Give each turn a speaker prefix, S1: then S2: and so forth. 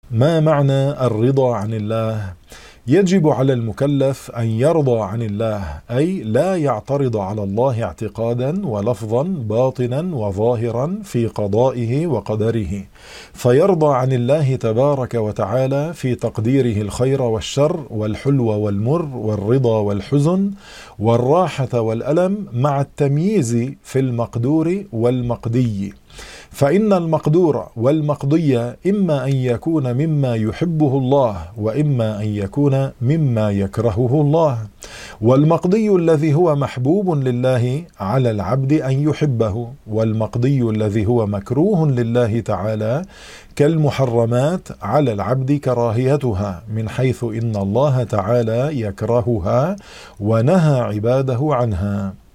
S1: ما معنى الرضا عن الله؟ يجب على المكلف أن يرضى عن الله، أي لا يعترض على الله اعتقادا ولفظا باطنا وظاهرا في قضائه وقدره، فيرضى عن الله تبارك وتعالى في تقديره الخير والشر والحلو والمر والرضا والحزن والراحة والألم، مع التمييز في المقدور والمقدي. فإن المقدور والمقضي إما أن يكون مما يحبه الله، وإما أن يكون مما يكرهه الله. والمقضي الذي هو محبوب لله على العبد أن يحبه، والمقضي الذي هو مكروه لله تعالى كالمحرمات على العبد كراهيتها، من حيث إن الله تعالى يكرهها ونهى عباده عنها.